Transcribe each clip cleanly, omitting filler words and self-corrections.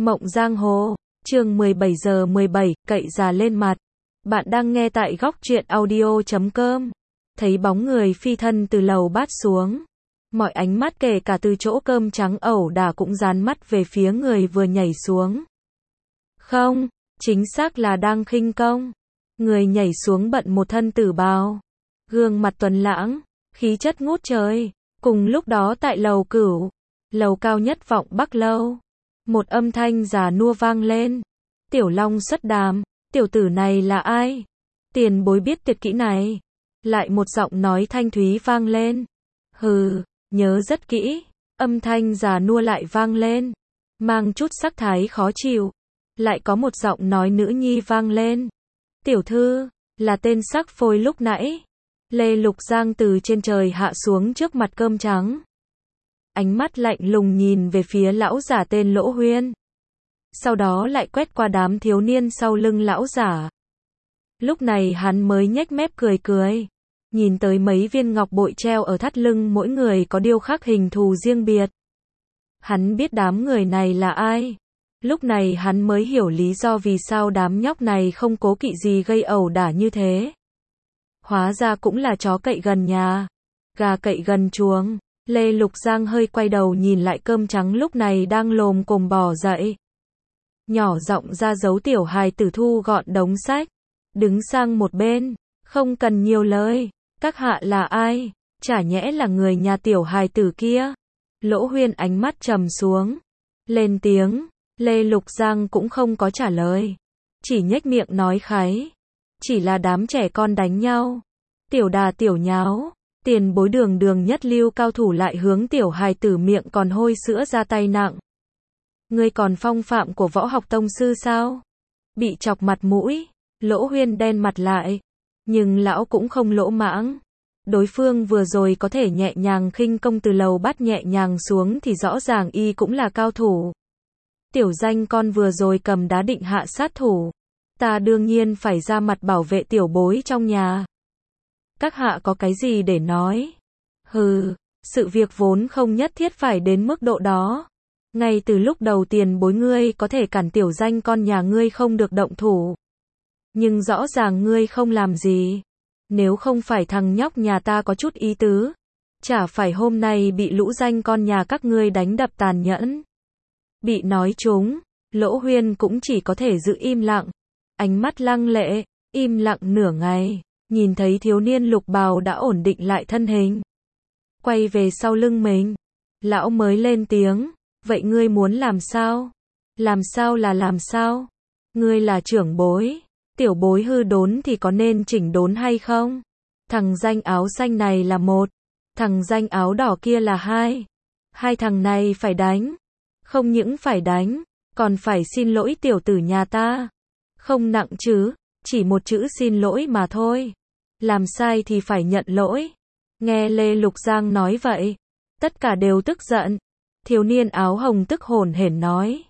Mộng Giang Hồ, chương 17 giờ 17, cậy già lên mặt. Bạn đang nghe tại góc truyện audio.com. Thấy bóng người phi thân từ lầu bát xuống. Mọi ánh mắt kể cả từ chỗ cơm trắng ẩu đả cũng dán mắt về phía người vừa nhảy xuống. Không, chính xác là đang khinh công. Người nhảy xuống bận một thân tử bào. Gương mặt tuấn lãng, khí chất ngút trời. Cùng lúc đó tại lầu Cửu, lầu cao nhất vọng Bắc lâu. Một âm thanh già nua vang lên. Tiểu Long xuất đàm, tiểu tử này là ai? Tiền bối biết tuyệt kỹ này. Lại một giọng nói thanh thúy vang lên. Hừ, nhớ rất kỹ. Âm thanh già nua lại vang lên. Mang chút sắc thái khó chịu. Lại có một giọng nói nữ nhi vang lên. Tiểu thư, là tên sắc phôi lúc nãy. Lê Lục Giang từ trên trời hạ xuống trước mặt cơm trắng. Ánh mắt lạnh lùng nhìn về phía lão giả tên Lỗ Huyên. Sau đó lại quét qua đám thiếu niên sau lưng lão giả. Lúc này hắn mới nhếch mép cười cười. Nhìn tới mấy viên ngọc bội treo ở thắt lưng mỗi người có điêu khắc hình thù riêng biệt. Hắn biết đám người này là ai. Lúc này hắn mới hiểu lý do vì sao đám nhóc này không cố kỵ gì gây ẩu đả như thế. Hóa ra cũng là chó cậy gần nhà, gà cậy gần chuồng. Lê Lục Giang hơi quay đầu nhìn lại cơm trắng lúc này đang lồm cồm bò dậy. Nhỏ giọng ra dấu tiểu hài tử thu gọn đống sách. Đứng sang một bên, không cần nhiều lời. Các hạ là ai? Chả nhẽ là người nhà tiểu hài tử kia? Lỗ Huyên ánh mắt trầm xuống. Lên tiếng, Lê Lục Giang cũng không có trả lời. Chỉ nhếch miệng nói kháy. Chỉ là đám trẻ con đánh nhau. Tiểu đà tiểu nháo. Tiền bối đường đường nhất lưu cao thủ lại hướng tiểu hài tử miệng còn hôi sữa ra tay nặng. Ngươi còn phong phạm của võ học tông sư sao? Bị chọc mặt mũi, Lỗ Huyên đen mặt lại. Nhưng lão cũng không lỗ mãng. Đối phương vừa rồi có thể nhẹ nhàng khinh công từ lầu bát nhẹ nhàng xuống thì rõ ràng y cũng là cao thủ. Tiểu danh con vừa rồi cầm đá định hạ sát thủ. Ta đương nhiên phải ra mặt bảo vệ tiểu bối trong nhà. Các hạ có cái gì để nói? Hừ, sự việc vốn không nhất thiết phải đến mức độ đó. Ngay từ lúc đầu tiền bối ngươi có thể cản tiểu danh con nhà ngươi không được động thủ. Nhưng rõ ràng ngươi không làm gì. Nếu không phải thằng nhóc nhà ta có chút ý tứ, chả phải hôm nay bị lũ danh con nhà các ngươi đánh đập tàn nhẫn. Bị nói trúng, Lỗ Huyên cũng chỉ có thể giữ im lặng. Ánh mắt lăng lệ, im lặng nửa ngày. Nhìn thấy thiếu niên lục bào đã ổn định lại thân hình. Quay về sau lưng mình. Lão mới lên tiếng. Vậy ngươi muốn làm sao? Làm sao là làm sao? Ngươi là trưởng bối. Tiểu bối hư đốn thì có nên chỉnh đốn hay không? Thằng danh áo xanh này là một. Thằng danh áo đỏ kia là hai. Hai thằng này phải đánh. Không những phải đánh, còn phải xin lỗi tiểu tử nhà ta. Không nặng chứ, chỉ một chữ xin lỗi mà thôi. Làm sai thì phải nhận lỗi. Nghe Lê Lục Giang nói vậy, tất cả đều tức giận. Thiếu niên áo hồng tức hổn hển nói.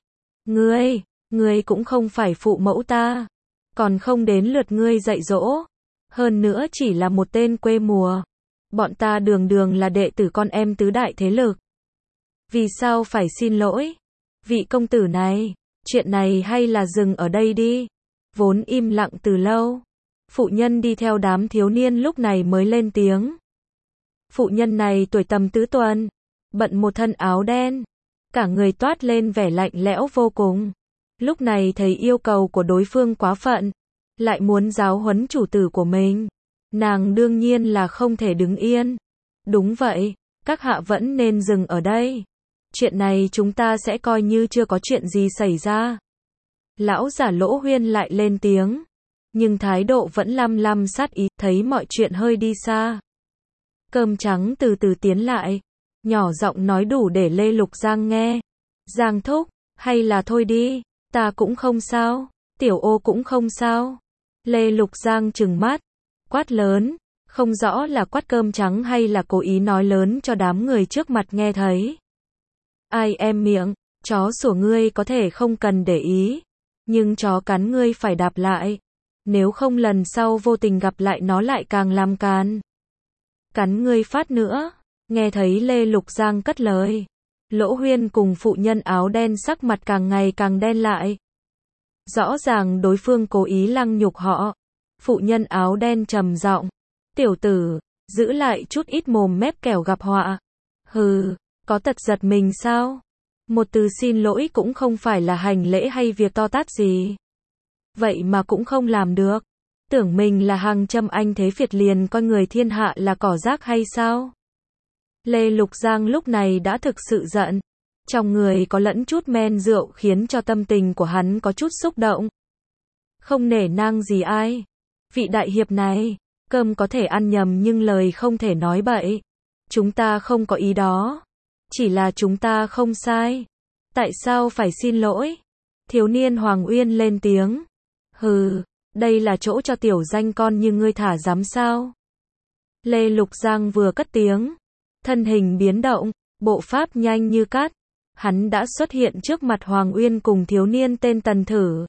Ngươi cũng không phải phụ mẫu ta. Còn không đến lượt ngươi dạy dỗ. Hơn nữa chỉ là một tên quê mùa. Bọn ta đường đường là đệ tử con em tứ đại thế lực. Vì sao phải xin lỗi? Vị công tử này, chuyện này hay là dừng ở đây đi. Vốn im lặng từ lâu. Phụ nhân đi theo đám thiếu niên lúc này mới lên tiếng. Phụ nhân này tuổi tầm tứ tuần, bận một thân áo đen, cả người toát lên vẻ lạnh lẽo vô cùng. Lúc này thấy yêu cầu của đối phương quá phận, lại muốn giáo huấn chủ tử của mình. Nàng đương nhiên là không thể đứng yên. Đúng vậy, các hạ vẫn nên dừng ở đây. Chuyện này chúng ta sẽ coi như chưa có chuyện gì xảy ra. Lão giả Lỗ Huyên lại lên tiếng. Nhưng thái độ vẫn lăm lăm sát ý, thấy mọi chuyện hơi đi xa. Cơm trắng từ từ tiến lại, nhỏ giọng nói đủ để Lê Lục Giang nghe. Giang thúc, hay là thôi đi, ta cũng không sao, tiểu ô cũng không sao. Lê Lục Giang trừng mắt, quát lớn, không rõ là quát cơm trắng hay là cố ý nói lớn cho đám người trước mặt nghe thấy. Ai em miệng, chó sủa ngươi có thể không cần để ý, nhưng chó cắn ngươi phải đạp lại. Nếu không lần sau vô tình gặp lại nó lại càng làm càn. Cắn ngươi phát nữa. Nghe thấy Lê Lục Giang cất lời. Lỗ Huyên cùng phụ nhân áo đen sắc mặt càng ngày càng đen lại. Rõ ràng đối phương cố ý lăng nhục họ. Phụ nhân áo đen trầm giọng, tiểu tử, giữ lại chút ít mồm mép kẻo gặp họa. Hừ, có tật giật mình sao? Một từ xin lỗi cũng không phải là hành lễ hay việc to tát gì. Vậy mà cũng không làm được. Tưởng mình là hàng trăm anh thế Việt liền coi người thiên hạ là cỏ rác hay sao? Lê Lục Giang lúc này đã thực sự giận. Trong người có lẫn chút men rượu khiến cho tâm tình của hắn có chút xúc động. Không nể nang gì ai. Vị đại hiệp này, cơm có thể ăn nhầm nhưng lời không thể nói bậy. Chúng ta không có ý đó. Chỉ là chúng ta không sai. Tại sao phải xin lỗi? Thiếu niên Hoàng Uyên lên tiếng. Hừ, đây là chỗ cho tiểu danh con như ngươi thả dám sao? Lê Lục Giang vừa cất tiếng, thân hình biến động, bộ pháp nhanh như cát. Hắn đã xuất hiện trước mặt Hoàng Uyên cùng thiếu niên tên Tần Thử.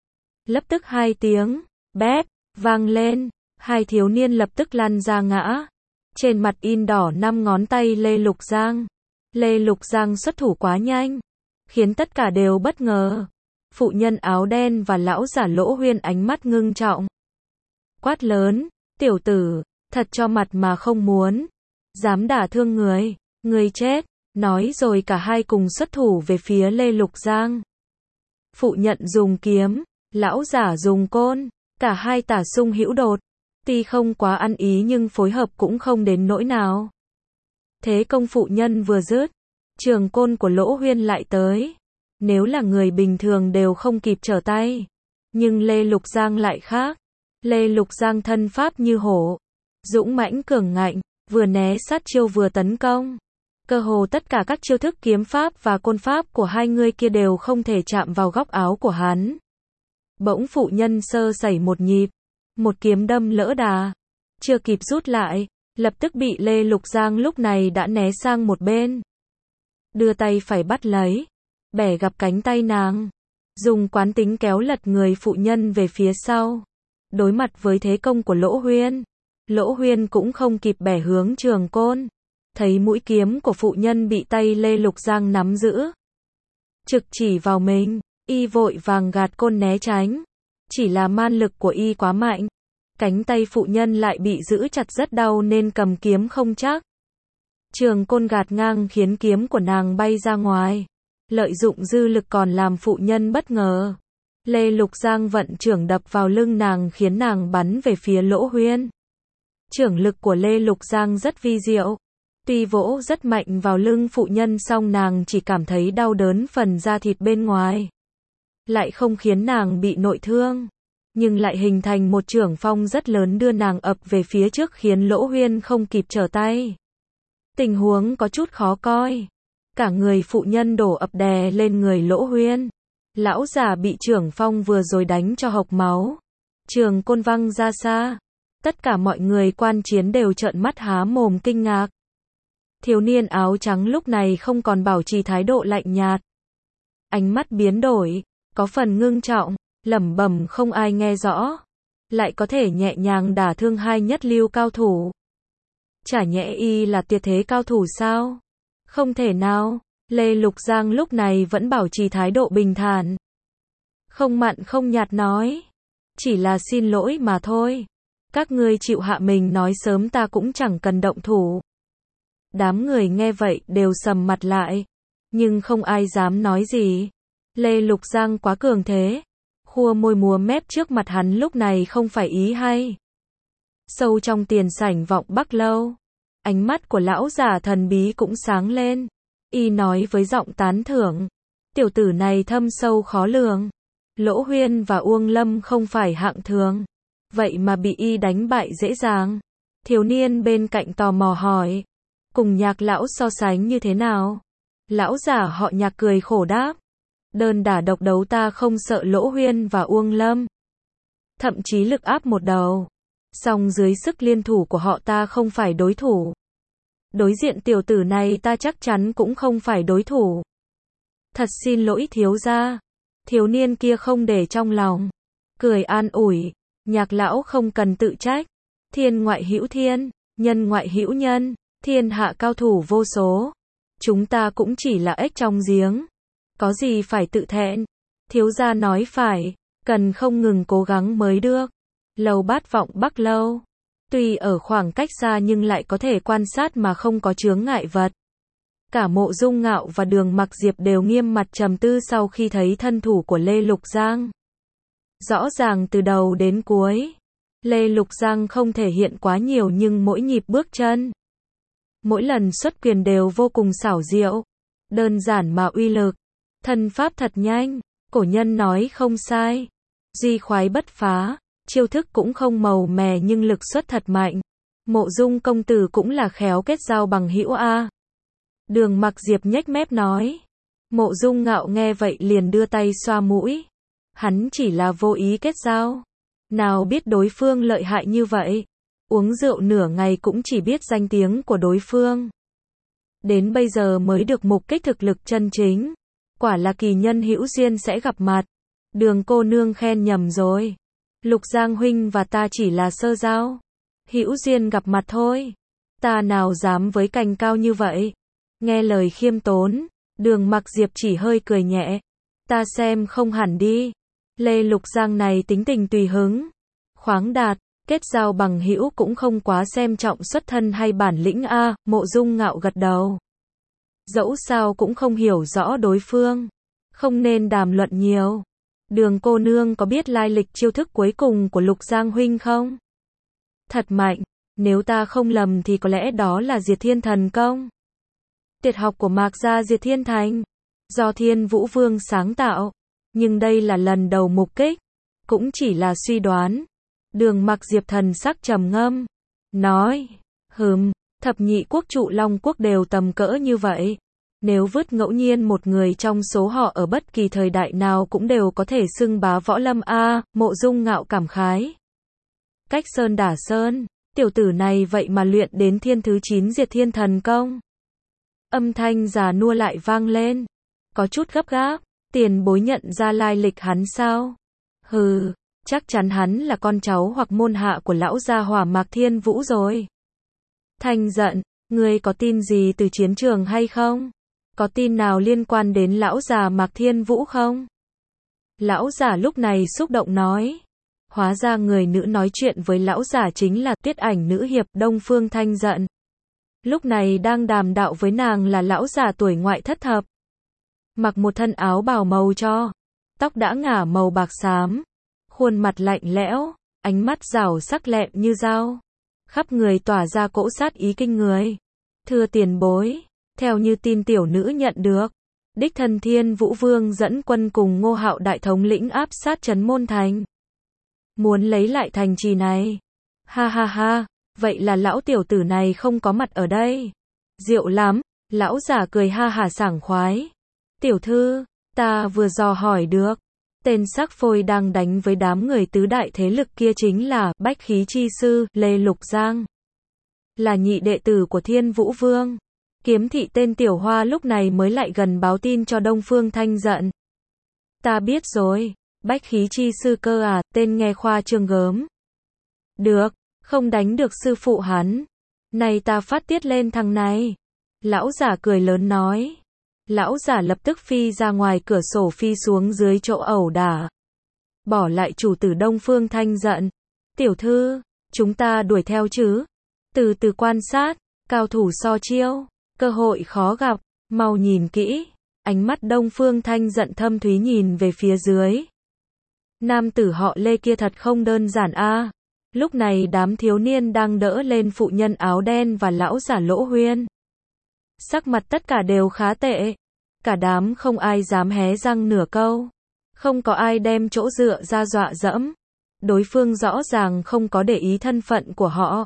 Lập tức hai tiếng, bép, vang lên, hai thiếu niên lập tức lăn ra ngã. Trên mặt in đỏ 5 ngón tay Lê Lục Giang. Lê Lục Giang xuất thủ quá nhanh, khiến tất cả đều bất ngờ. Phụ nhân áo đen và lão giả Lỗ Huyên ánh mắt ngưng trọng. Quát lớn, tiểu tử, thật cho mặt mà không muốn. Dám đả thương người, người chết. Nói rồi cả hai cùng xuất thủ về phía Lê Lục Giang. Phụ nhận dùng kiếm, lão giả dùng côn, cả hai tả sung hữu đột. Tuy không quá ăn ý nhưng phối hợp cũng không đến nỗi nào. Thế công phụ nhân vừa dứt, trường côn của Lỗ Huyên lại tới. Nếu là người bình thường đều không kịp trở tay. Nhưng Lê Lục Giang lại khác. Lê Lục Giang thân pháp như hổ, dũng mãnh cường ngạnh, vừa né sát chiêu vừa tấn công. Cơ hồ tất cả các chiêu thức kiếm pháp và côn pháp của hai người kia đều không thể chạm vào góc áo của hắn. Bỗng phụ nhân sơ sẩy một nhịp, một kiếm đâm lỡ đà, chưa kịp rút lại, lập tức bị Lê Lục Giang lúc này đã né sang một bên. Đưa tay phải bắt lấy, bẻ gập cánh tay nàng, dùng quán tính kéo lật người phụ nhân về phía sau. Đối mặt với thế công của Lỗ Huyên, Lỗ Huyên cũng không kịp bẻ hướng trường côn. Thấy mũi kiếm của phụ nhân bị tay Lê Lục Giang nắm giữ, trực chỉ vào mình, y vội vàng gạt côn né tránh. Chỉ là man lực của y quá mạnh, cánh tay phụ nhân lại bị giữ chặt rất đau nên cầm kiếm không chắc. Trường côn gạt ngang khiến kiếm của nàng bay ra ngoài, lợi dụng dư lực còn làm phụ nhân bất ngờ. Lê Lục Giang vận chưởng đập vào lưng nàng khiến nàng bắn về phía Lỗ Huyên. Chưởng lực của Lê Lục Giang rất vi diệu. Tuy vỗ rất mạnh vào lưng phụ nhân song nàng chỉ cảm thấy đau đớn phần da thịt bên ngoài. Lại không khiến nàng bị nội thương. Nhưng lại hình thành một chưởng phong rất lớn đưa nàng ập về phía trước khiến Lỗ Huyên không kịp trở tay. Tình huống có chút khó coi. Cả người phụ nhân đổ ập đè lên người Lỗ Huyên. Lão già bị chưởng phong vừa rồi đánh cho hộc máu. Trường côn văng ra xa. Tất cả mọi người quan chiến đều trợn mắt há mồm kinh ngạc. Thiếu niên áo trắng lúc này không còn bảo trì thái độ lạnh nhạt. Ánh mắt biến đổi, có phần ngưng trọng, lẩm bẩm không ai nghe rõ. Lại có thể nhẹ nhàng đả thương hai nhất lưu cao thủ. Chả nhẽ y là tuyệt thế cao thủ sao? Không thể nào. Lê Lục Giang lúc này vẫn bảo trì thái độ bình thản. Không mặn không nhạt nói. Chỉ là xin lỗi mà thôi. Các ngươi chịu hạ mình nói sớm ta cũng chẳng cần động thủ. Đám người nghe vậy đều sầm mặt lại. Nhưng không ai dám nói gì. Lê Lục Giang quá cường thế. Khua môi múa mép trước mặt hắn lúc này không phải ý hay. Sâu trong tiền sảnh vọng Bắc Lâu. Ánh mắt của lão già thần bí cũng sáng lên. Y nói với giọng tán thưởng. Tiểu tử này thâm sâu khó lường. Lỗ Huyên và Uông Lâm không phải hạng thường. Vậy mà bị y đánh bại dễ dàng. Thiếu niên bên cạnh tò mò hỏi. Cùng Nhạc lão so sánh như thế nào? Lão giả họ Nhạc cười khổ đáp. Đơn đả độc đấu ta không sợ Lỗ Huyên và Uông Lâm. Thậm chí lực áp một đầu. Song dưới sức liên thủ của họ ta không phải đối thủ. Đối diện tiểu tử này ta chắc chắn cũng không phải đối thủ. Thật xin lỗi thiếu gia. Thiếu niên kia không để trong lòng. Cười an ủi. Nhạc lão không cần tự trách. Thiên ngoại hữu thiên, nhân ngoại hữu nhân. Thiên hạ cao thủ vô số. Chúng ta cũng chỉ là ếch trong giếng. Có gì phải tự thẹn. Thiếu gia nói phải, cần không ngừng cố gắng mới được. Lầu Bát Vọng Bắc Lâu. Tuy ở khoảng cách xa nhưng lại có thể quan sát mà không có chướng ngại vật. Cả Mộ Dung Ngạo và Đường Mặc Diệp đều nghiêm mặt trầm tư sau khi thấy thân thủ của Lê Lục Giang. Rõ ràng từ đầu đến cuối, Lê Lục Giang không thể hiện quá nhiều nhưng mỗi nhịp bước chân, mỗi lần xuất quyền đều vô cùng xảo diệu, đơn giản mà uy lực, thân pháp thật nhanh, cổ nhân nói không sai, duy khoái bất phá, chiêu thức cũng không màu mè nhưng lực xuất thật mạnh. Mộ Dung công tử cũng là khéo kết giao bằng hữu a. Đường Mặc Diệp nhếch mép nói. Mộ Dung Ngạo nghe vậy liền đưa tay xoa mũi. Hắn chỉ là vô ý kết giao. Nào biết đối phương lợi hại như vậy. Uống rượu nửa ngày cũng chỉ biết danh tiếng của đối phương. Đến bây giờ mới được mục kích thực lực chân chính. Quả là kỳ nhân hữu duyên sẽ gặp mặt. Đường cô nương khen nhầm rồi. Lục Giang huynh và ta chỉ là sơ giao. Hữu duyên gặp mặt thôi. Ta nào dám với cành cao như vậy. Nghe lời khiêm tốn, Đường Mặc Diệp chỉ hơi cười nhẹ. Ta xem không hẳn đi. Lê Lục Giang này tính tình tùy hứng, khoáng đạt, kết giao bằng hữu cũng không quá xem trọng xuất thân hay bản lĩnh a. Mộ Dung Ngạo gật đầu. Dẫu sao cũng không hiểu rõ đối phương, không nên đàm luận nhiều. Đường cô nương có biết lai lịch chiêu thức cuối cùng của Lục Giang huynh không? Thật mạnh, nếu ta không lầm thì có lẽ đó là Diệt Thiên Thần Công. Tuyệt học của Mạc gia Diệt Thiên Thành, do Thiên Vũ Vương sáng tạo, nhưng đây là lần đầu mục kích, cũng chỉ là suy đoán. Đường Mặc Diệp thần sắc trầm ngâm, nói, thập nhị quốc trụ Long quốc đều tầm cỡ như vậy. Nếu vứt ngẫu nhiên một người trong số họ ở bất kỳ thời đại nào cũng đều có thể xưng bá võ lâm a. Mộ Dung Ngạo cảm khái. Cách sơn đả sơn, tiểu tử này vậy mà luyện đến thiên thứ 9 Diệt Thiên Thần Công. Âm thanh già nua lại vang lên, có chút gấp gáp. Tiền bối nhận ra lai lịch hắn sao? Chắc chắn hắn là con cháu hoặc môn hạ của lão gia Hỏa Mạc Thiên Vũ rồi. Thanh giận, ngươi có tin gì từ chiến trường hay không? Có tin nào liên quan đến lão già Mạc Thiên Vũ không? Lão già lúc này xúc động nói. Hóa ra người nữ nói chuyện với lão già chính là Tuyết Ảnh nữ hiệp Đông Phương Thanh giận. Lúc này đang đàm đạo với nàng là lão già tuổi ngoại thất thập. Mặc một thân áo bào màu cho, tóc đã ngả màu bạc xám, khuôn mặt lạnh lẽo, ánh mắt rảo sắc lẹm như dao, khắp người tỏa ra cỗ sát ý kinh người. Thưa tiền bối, theo như tin tiểu nữ nhận được, đích thân Thiên Vũ Vương dẫn quân cùng Ngô Hạo đại thống lĩnh áp sát trấn Môn Thành, muốn lấy lại thành trì này. Ha ha ha, vậy là lão tiểu tử này không có mặt ở đây. Diệu lắm, lão giả cười ha hả sảng khoái. Tiểu thư, ta vừa dò hỏi được, tên sắc phôi đang đánh với đám người tứ đại thế lực kia chính là Bách Khí Chi Sư Lê Lục Giang, là nhị đệ tử của Thiên Vũ Vương. Kiếm thị tên Tiểu Hoa lúc này mới lại gần báo tin cho Đông Phương Thanh giận. Ta biết rồi, Bách Khí Chi Sư cơ à, tên nghe khoa trương gớm. Được, không đánh được sư phụ hắn. Này ta phát tiết lên thằng này. Lão giả cười lớn nói. Lão giả lập tức phi ra ngoài cửa sổ phi xuống dưới chỗ ẩu đả. Bỏ lại chủ tử Đông Phương Thanh giận. Tiểu thư, chúng ta đuổi theo chứ. Từ từ quan sát, cao thủ so chiêu, cơ hội khó gặp, mau nhìn kỹ. Ánh mắt Đông Phương Thanh giận thâm thúy nhìn về phía dưới. Nam tử họ Lê kia thật không đơn giản a. Lúc này đám thiếu niên đang đỡ lên phụ nhân áo đen và lão giả Lỗ Huyên. Sắc mặt tất cả đều khá tệ. Cả đám không ai dám hé răng nửa câu. Không có ai đem chỗ dựa ra dọa dẫm. Đối phương rõ ràng không có để ý thân phận của họ.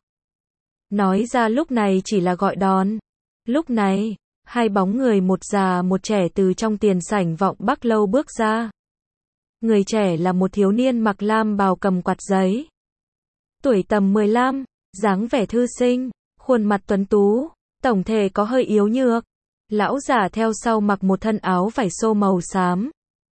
Nói ra lúc này chỉ là gọi đòn. Lúc này, hai bóng người một già một trẻ từ trong tiền sảnh Vọng Bắc Lâu bước ra. Người trẻ là một thiếu niên mặc lam bào cầm quạt giấy. Tuổi tầm 15, dáng vẻ thư sinh, khuôn mặt tuấn tú, tổng thể có hơi yếu nhược. Lão giả theo sau mặc một thân áo vải xô màu xám.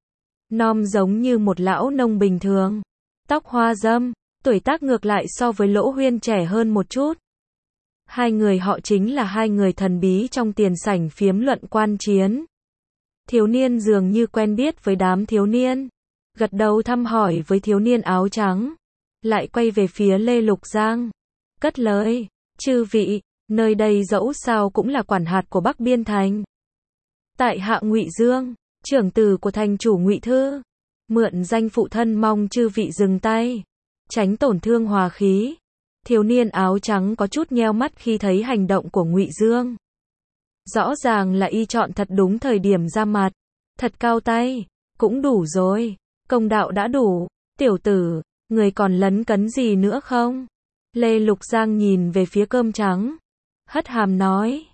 Nom giống như một lão nông bình thường. Tóc hoa râm, tuổi tác ngược lại so với Lỗ Huyên trẻ hơn một chút. Hai người họ chính là hai người thần bí trong tiền sảnh phiếm luận quan chiến. Thiếu niên dường như quen biết với đám thiếu niên. Gật đầu thăm hỏi với thiếu niên áo trắng. Lại quay về phía Lê Lục Giang. Cất lời, chư vị, nơi đây dẫu sao cũng là quản hạt của Bắc Biên Thành. Tại hạ Ngụy Dương, trưởng tử của thành chủ Ngụy Thư. Mượn danh phụ thân mong chư vị dừng tay. Tránh tổn thương hòa khí. Thiếu niên áo trắng có chút nheo mắt khi thấy hành động của Ngụy Dương. Rõ ràng là y chọn thật đúng thời điểm ra mặt. Thật cao tay. Cũng đủ rồi. Công đạo đã đủ. Tiểu tử, người còn lấn cấn gì nữa không? Lê Lục Giang nhìn về phía cơm trắng. Hất hàm nói.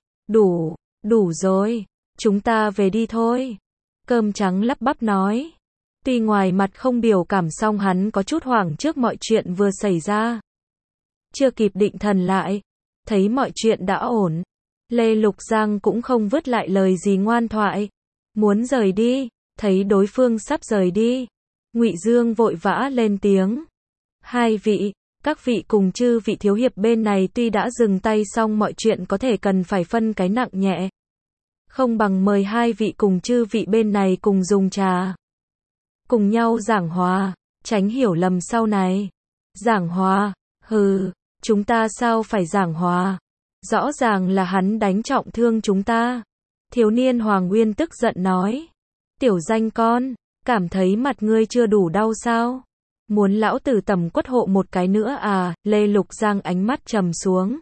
Đủ rồi. Chúng ta về đi thôi. Cơm trắng lắp bắp nói. Tuy ngoài mặt không biểu cảm song hắn có chút hoảng trước mọi chuyện vừa xảy ra. Chưa kịp định thần lại. Thấy mọi chuyện đã ổn. Lê Lục Giang cũng không vứt lại lời gì ngoan thoại. Muốn rời đi. Thấy đối phương sắp rời đi. Ngụy Dương vội vã lên tiếng. Hai vị, các vị cùng chư vị thiếu hiệp bên này tuy đã dừng tay xong mọi chuyện có thể cần phải phân cái nặng nhẹ. Không bằng mời hai vị cùng chư vị bên này cùng dùng trà. Cùng nhau giảng hòa, tránh hiểu lầm sau này. Giảng hòa, hừ, chúng ta sao phải giảng hòa? Rõ ràng là hắn đánh trọng thương chúng ta. Thiếu niên Hoàng Nguyên tức giận nói. Tiểu danh con, cảm thấy mặt ngươi chưa đủ đau sao? Muốn lão tử tầm quất hộ một cái nữa à? Lê Lục Giang ánh mắt trầm xuống.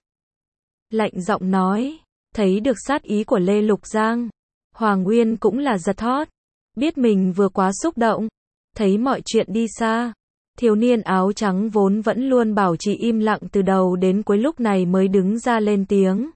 Lạnh giọng nói. Thấy được sát ý của Lê Lục Giang. Hoàng Nguyên cũng là giật thót. Biết mình vừa quá xúc động. Thấy mọi chuyện đi xa. Thiếu niên áo trắng vốn vẫn luôn bảo trì im lặng từ đầu đến cuối lúc này mới đứng ra lên tiếng.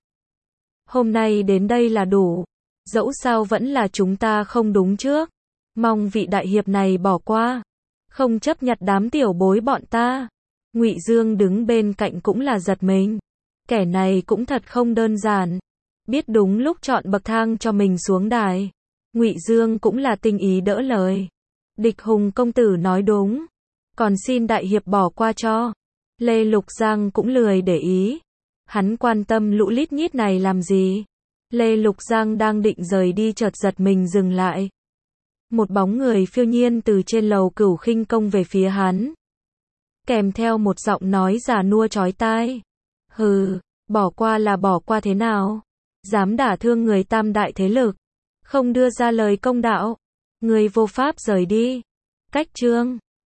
Hôm nay đến đây là đủ. Dẫu sao vẫn là chúng ta không đúng trước. Mong vị đại hiệp này bỏ qua. Không chấp nhận đám tiểu bối bọn ta. Ngụy Dương đứng bên cạnh cũng là giật mình. Kẻ này cũng thật không đơn giản. Biết đúng lúc chọn bậc thang cho mình xuống đài. Ngụy Dương cũng là tinh ý đỡ lời. Địch Hùng công tử nói đúng. Còn xin đại hiệp bỏ qua cho. Lê Lục Giang cũng lười để ý. Hắn quan tâm lũ lít nhít này làm gì. Lê Lục Giang đang định rời đi chợt giật mình dừng lại. Một bóng người phiêu nhiên từ trên lầu Cửu Khinh Công về phía hắn. Kèm theo một giọng nói già nua chói tai. Hừ, bỏ qua là bỏ qua thế nào? Dám đả thương người tam đại thế lực. Không đưa ra lời công đạo. Người vô pháp rời đi. Cách chương